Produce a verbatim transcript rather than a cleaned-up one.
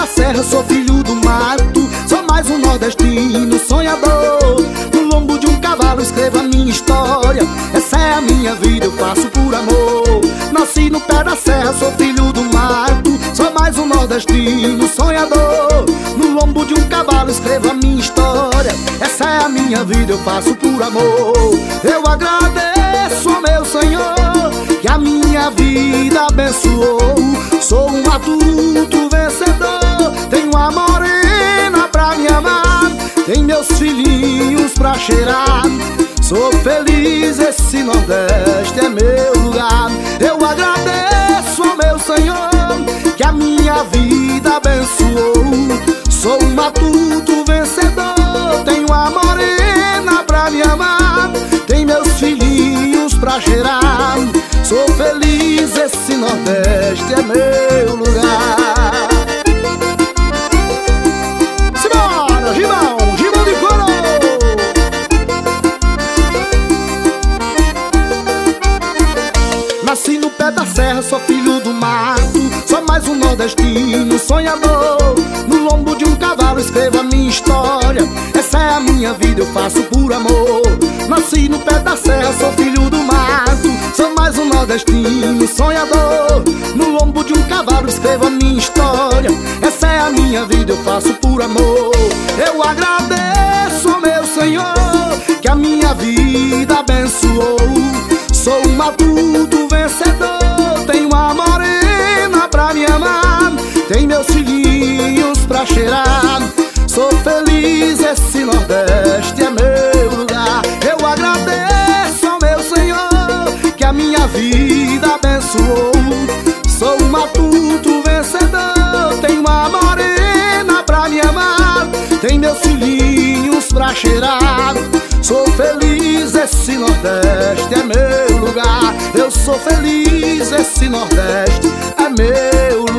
serra, sou filho do mato, sou mais um nordestino sonhador. No lombo de um cavalo escrevo a minha história, essa é a minha vida, eu faço por amor. Nasci no pé da serra, sou filho do mato, sou mais um nordestino sonhador. No lombo de um cavalo escrevo a minha história, essa é a minha vida, eu faço por amor. Eu agradeço ao meu Senhor que a minha vida abençoou. Sou um matuto vencedor, tenho a morena pra me amar, tem meus filhinhos pra cheirar. Sou feliz, esse Nordeste é meu lugar. Eu agradeço ao meu Senhor que a minha vida abençoou. Sou um matuto vencedor, tenho a morena pra me amar, tem meus filhinhos pra cheirar. Sou feliz, esse Nordeste é meu lugar. Simbora, Gibão, Gibão de couro. Nasci no pé da serra, sou filho do mato, sou mais um nordestino sonhador. No lombo de um cavalo escrevo a minha história, essa é a minha vida, eu faço por amor. Nasci no pé da serra, sou filho do mato, sou mais um nordestino sonhador. No lombo de um cavalo escrevo a minha história, essa é a minha vida, eu faço por amor. Eu agradeço ao meu Senhor que a minha vida abençoou. Sou um matuto vencedor, tenho a morena pra me amar, tem meus filhinhos pra cheirar. Sou feliz, esse Nordeste é meu lugar. Eu agradeço ao meu Senhor que a minha vida abençoou. Sou um matuto vencedor, tenho a morena pra me amar, tem meus filhinhos pra cheirar. Sou feliz, esse Nordeste é meu lugar. Eu sou feliz, esse Nordeste é meu lugar.